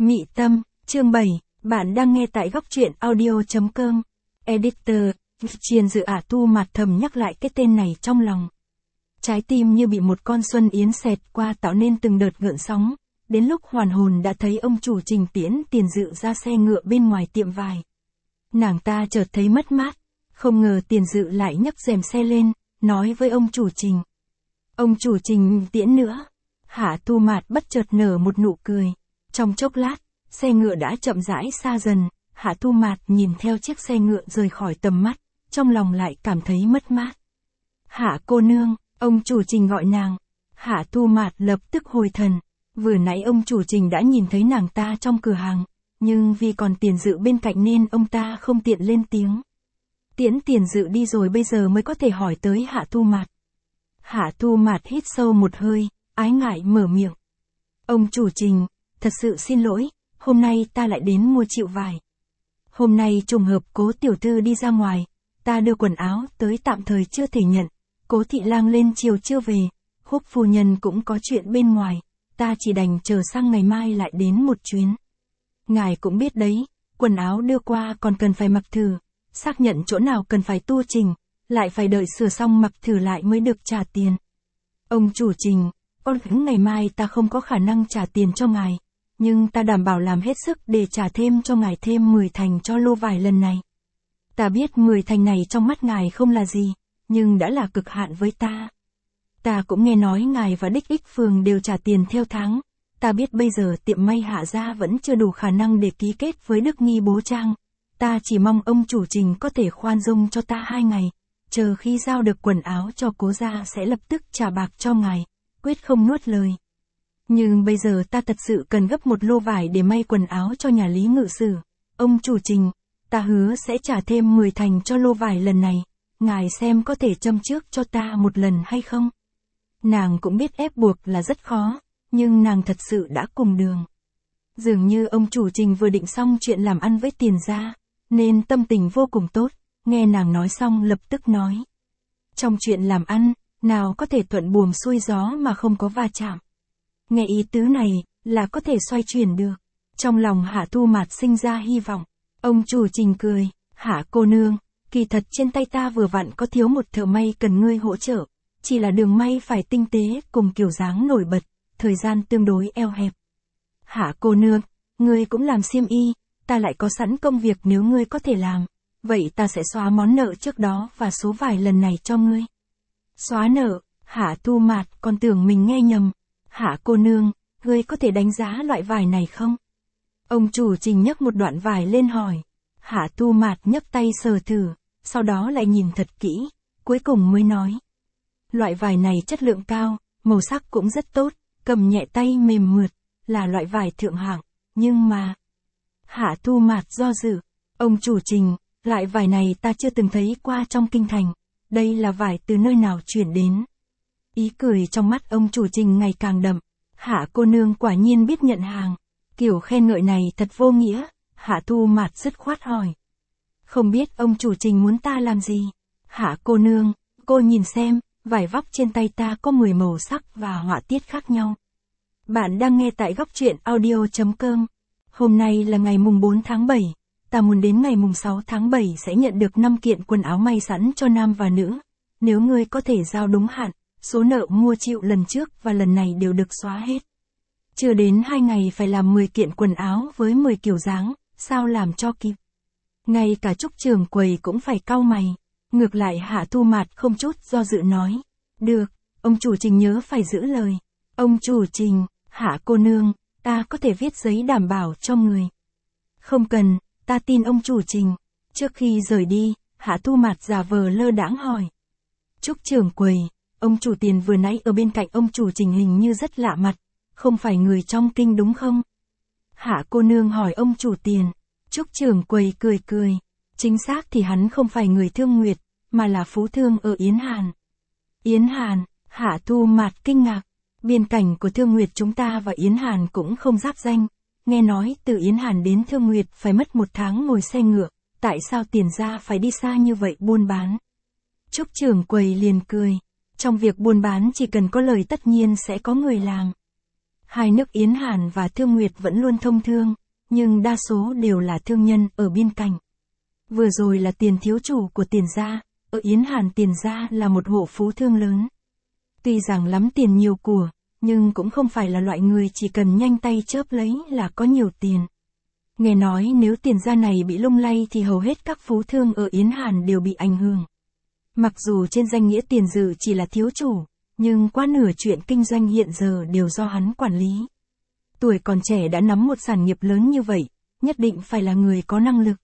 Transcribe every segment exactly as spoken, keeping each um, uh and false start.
Mị Tâm, chương bảy, bạn đang nghe tại góc truyện audio chấm com. Editor, Triền Dự Ả Tu Mạt thầm nhắc lại cái tên này trong lòng. Trái tim như bị một con xuân yến xẹt qua tạo nên từng đợt gợn sóng, đến lúc hoàn hồn đã thấy ông chủ Trình tiễn Tiền Dự ra xe ngựa bên ngoài tiệm vải. Nàng ta chợt thấy mất mát, không ngờ Tiền Dự lại nhấc rèm xe lên, nói với ông chủ Trình. Ông chủ Trình tiễn nữa. Hạ Tu Mạt bất chợt nở một nụ cười. Trong chốc lát, xe ngựa đã chậm rãi xa dần, Hạ Tu Mạt nhìn theo chiếc xe ngựa rời khỏi tầm mắt, trong lòng lại cảm thấy mất mát. Hạ cô nương, ông chủ Trình gọi nàng. Hạ Tu Mạt lập tức hồi thần, vừa nãy ông chủ Trình đã nhìn thấy nàng ta trong cửa hàng, nhưng vì còn Tiền Dự bên cạnh nên ông ta không tiện lên tiếng. Tiễn Tiền Dự đi rồi bây giờ mới có thể hỏi tới Hạ Tu Mạt. Hạ Tu Mạt hít sâu một hơi, ái ngại mở miệng. Ông chủ Trình, thật sự xin lỗi, hôm nay ta lại đến mua chịu vải. Hôm nay trùng hợp Cố tiểu thư đi ra ngoài, ta đưa quần áo tới tạm thời chưa thể nhận. Cố thị lang lên chiều chưa về, Húc phu nhân cũng có chuyện bên ngoài, ta chỉ đành chờ sang ngày mai lại đến một chuyến. Ngài cũng biết đấy, quần áo đưa qua còn cần phải mặc thử, xác nhận chỗ nào cần phải tu chỉnh, lại phải đợi sửa xong mặc thử lại mới được trả tiền. Ông chủ Trình, ôn ngày mai ta không có khả năng trả tiền cho ngài, nhưng ta đảm bảo làm hết sức để trả thêm cho ngài thêm mười thành cho lô vải lần này. Ta biết mười thành này trong mắt ngài không là gì, nhưng đã là cực hạn với ta. Ta cũng nghe nói ngài và Đích Ích Phường đều trả tiền theo tháng. Ta biết bây giờ tiệm may Hạ gia vẫn chưa đủ khả năng để ký kết với Đức Nghi Bố Trang. Ta chỉ mong ông chủ Trình có thể khoan dung cho ta hai ngày, chờ khi giao được quần áo cho Cố gia sẽ lập tức trả bạc cho ngài, quyết không nuốt lời. Nhưng bây giờ ta thật sự cần gấp một lô vải để may quần áo cho nhà Lý ngự sử. Ông chủ Trình, ta hứa sẽ trả thêm mười thành cho lô vải lần này, ngài xem có thể châm trước cho ta một lần hay không? Nàng cũng biết ép buộc là rất khó, nhưng nàng thật sự đã cùng đường. Dường như ông chủ Trình vừa định xong chuyện làm ăn với Tiền gia, nên tâm tình vô cùng tốt, nghe nàng nói xong lập tức nói. Trong chuyện làm ăn, nào có thể thuận buồm xuôi gió mà không có va chạm. Nghe ý tứ này, là có thể xoay chuyển được. Trong lòng Hạ Tu Mạt sinh ra hy vọng. Ông chủ Trình cười, Hạ cô nương, kỳ thật trên tay ta vừa vặn có thiếu một thợ may cần ngươi hỗ trợ. Chỉ là đường may phải tinh tế cùng kiểu dáng nổi bật, thời gian tương đối eo hẹp. Hạ cô nương, ngươi cũng làm xiêm y, ta lại có sẵn công việc nếu ngươi có thể làm. Vậy ta sẽ xóa món nợ trước đó và số vải lần này cho ngươi. Xóa nợ, Hạ Tu Mạt còn tưởng mình nghe nhầm. Hạ cô nương, ngươi có thể đánh giá loại vải này không? Ông chủ Trình nhấc một đoạn vải lên hỏi. Hạ Tu Mạt nhấc tay sờ thử, sau đó lại nhìn thật kỹ, cuối cùng mới nói. Loại vải này chất lượng cao, màu sắc cũng rất tốt, cầm nhẹ tay mềm mượt, là loại vải thượng hạng, nhưng mà... Hạ Tu Mạt do dự, ông chủ Trình, loại vải này ta chưa từng thấy qua trong kinh thành, đây là vải từ nơi nào chuyển đến? Ý cười trong mắt ông chủ Trình ngày càng đậm, Hạ cô nương quả nhiên biết nhận hàng, kiểu khen ngợi này thật vô nghĩa, Hạ Tu Mạt dứt khoát hỏi. Không biết ông chủ Trình muốn ta làm gì? Hạ cô nương, cô nhìn xem, vải vóc trên tay ta có mười màu sắc và họa tiết khác nhau. Bạn đang nghe tại góc truyện audio chấm com. Hôm nay là ngày mùng bốn tháng bảy, ta muốn đến ngày mùng sáu tháng bảy sẽ nhận được năm kiện quần áo may sẵn cho nam và nữ. Nếu ngươi có thể giao đúng hạn, số nợ mua chịu lần trước và lần này đều được xóa hết. Chưa đến hai ngày phải làm mười kiện quần áo với mười kiểu dáng, sao làm cho kịp. Ngay cả Trúc trưởng quầy cũng phải cau mày. Ngược lại Hạ Tu Mạt không chút do dự nói. Được, ông chủ Trình nhớ phải giữ lời. Ông chủ Trình, Hạ cô nương, ta có thể viết giấy đảm bảo cho người. Không cần, ta tin ông chủ Trình. Trước khi rời đi, Hạ Tu Mạt giả vờ lơ đãng hỏi. Trúc trưởng quầy, ông chủ Tiền vừa nãy ở bên cạnh ông chủ Trình hình như rất lạ mặt, không phải người trong kinh đúng không? Hạ cô nương hỏi ông chủ Tiền. Trúc trưởng quầy cười cười. Chính xác thì hắn không phải người Thương Nguyệt, mà là phú thương ở Yến Hàn. Yến Hàn, Hạ Tu Mạt kinh ngạc. Biên cảnh của Thương Nguyệt chúng ta và Yến Hàn cũng không giáp danh. Nghe nói từ Yến Hàn đến Thương Nguyệt phải mất một tháng ngồi xe ngựa, tại sao Tiền gia phải đi xa như vậy buôn bán? Trúc trưởng quầy liền cười. Trong việc buôn bán chỉ cần có lời tất nhiên sẽ có người làm. Hai nước Yến Hàn và Thương Nguyệt vẫn luôn thông thương, nhưng đa số đều là thương nhân ở biên cảnh. Vừa rồi là Tiền thiếu chủ của Tiền gia, ở Yến Hàn Tiền gia là một hộ phú thương lớn. Tuy rằng lắm tiền nhiều của, nhưng cũng không phải là loại người chỉ cần nhanh tay chớp lấy là có nhiều tiền. Nghe nói nếu Tiền gia này bị lung lay thì hầu hết các phú thương ở Yến Hàn đều bị ảnh hưởng. Mặc dù trên danh nghĩa Tiền Dự chỉ là thiếu chủ, nhưng quá nửa chuyện kinh doanh hiện giờ đều do hắn quản lý. Tuổi còn trẻ đã nắm một sản nghiệp lớn như vậy, nhất định phải là người có năng lực.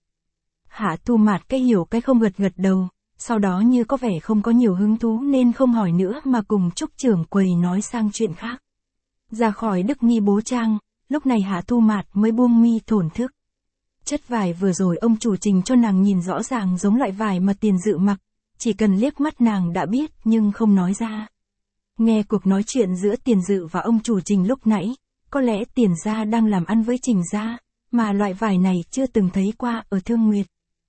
Hạ Thu Mạt cái hiểu cái không gật gật đầu, sau đó như có vẻ không có nhiều hứng thú nên không hỏi nữa mà cùng Trúc trưởng quầy nói sang chuyện khác. Ra khỏi Đức Nghi Bố Trang, lúc này Hạ Thu Mạt mới buông mi thổn thức. Chất vải vừa rồi ông chủ Trình cho nàng nhìn rõ ràng giống loại vải mà Tiền Dự mặc, chỉ cần liếc mắt nàng đã biết nhưng không nói ra. Nghe cuộc nói chuyện giữa Tiền Dự và ông chủ Trình lúc nãy, có lẽ Tiền gia đang làm ăn với Trình gia, mà loại vải này chưa từng thấy qua ở Thương Nguyệt.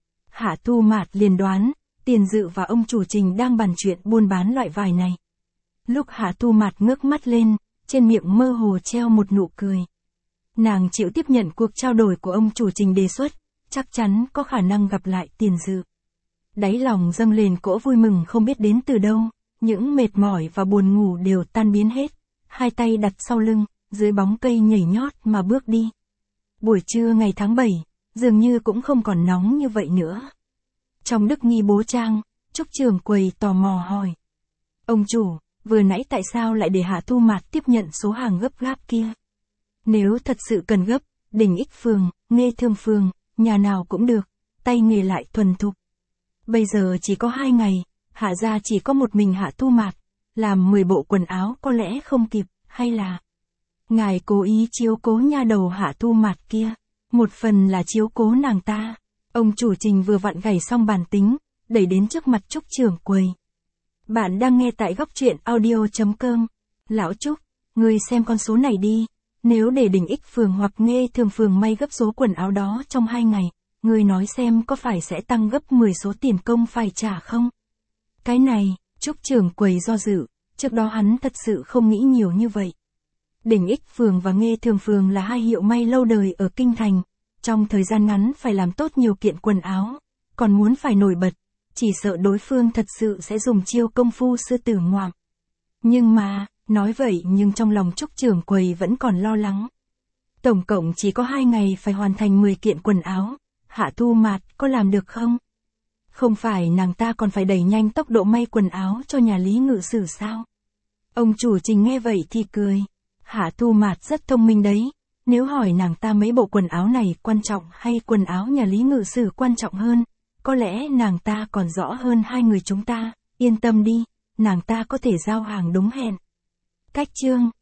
Hạ Thu Mạt liền đoán, Tiền Dự và ông chủ Trình đang bàn chuyện buôn bán loại vải này. Lúc Hạ Thu Mạt ngước mắt lên, trên miệng mơ hồ treo một nụ cười. Nàng chịu tiếp nhận cuộc trao đổi của ông chủ Trình đề xuất, chắc chắn có khả năng gặp lại Tiền Dự. Đáy lòng dâng lên cỗ vui mừng không biết đến từ đâu, những mệt mỏi và buồn ngủ đều tan biến hết, hai tay đặt sau lưng, dưới bóng cây nhảy nhót mà bước đi. Buổi trưa ngày tháng bảy, dường như cũng không còn nóng như vậy nữa. Trong Đức Nghi Bố Trang, Trúc trưởng quầy tò mò hỏi. Ông chủ, vừa nãy tại sao lại để Hạ Thu Mạt tiếp nhận số hàng gấp gáp kia? Nếu thật sự cần gấp, Đình Ích Phường, Nghê Thương Phường, nhà nào cũng được, tay nghề lại thuần thục. Bây giờ chỉ có hai ngày, Hạ gia chỉ có một mình Hạ Thu Mạt, làm mười bộ quần áo có lẽ không kịp, hay là ngài cố ý chiếu cố nha đầu Hạ Thu Mạt kia, một phần là chiếu cố nàng ta. Ông chủ Trình vừa vặn gảy xong bàn tính, đẩy đến trước mặt Trúc trưởng quầy. Bạn đang nghe tại góc truyện audio chấm com. Lão Trúc, ngươi xem con số này đi, nếu để Đình Ích Phường hoặc Nghê Thương Phường may gấp số quần áo đó trong hai ngày, ngươi nói xem có phải sẽ tăng gấp mười số tiền công phải trả không? Cái này, Trúc trưởng quầy do dự, trước đó hắn thật sự không nghĩ nhiều như vậy. Đình Ích Phường và Nghê Thương Phường là hai hiệu may lâu đời ở Kinh Thành, trong thời gian ngắn phải làm tốt nhiều kiện quần áo, còn muốn phải nổi bật, chỉ sợ đối phương thật sự sẽ dùng chiêu công phu sư tử ngoạm. Nhưng mà, nói vậy nhưng trong lòng Trúc trưởng quầy vẫn còn lo lắng. Tổng cộng chỉ có hai ngày phải hoàn thành mười kiện quần áo, Hạ Thu Mạt có làm được không? Không phải nàng ta còn phải đẩy nhanh tốc độ may quần áo cho nhà Lý Ngự Sử sao? Ông chủ Trình nghe vậy thì cười. Hạ Thu Mạt rất thông minh đấy, nếu hỏi nàng ta mấy bộ quần áo này quan trọng hay quần áo nhà Lý Ngự Sử quan trọng hơn, có lẽ nàng ta còn rõ hơn hai người chúng ta, yên tâm đi, nàng ta có thể giao hàng đúng hẹn. Cách chương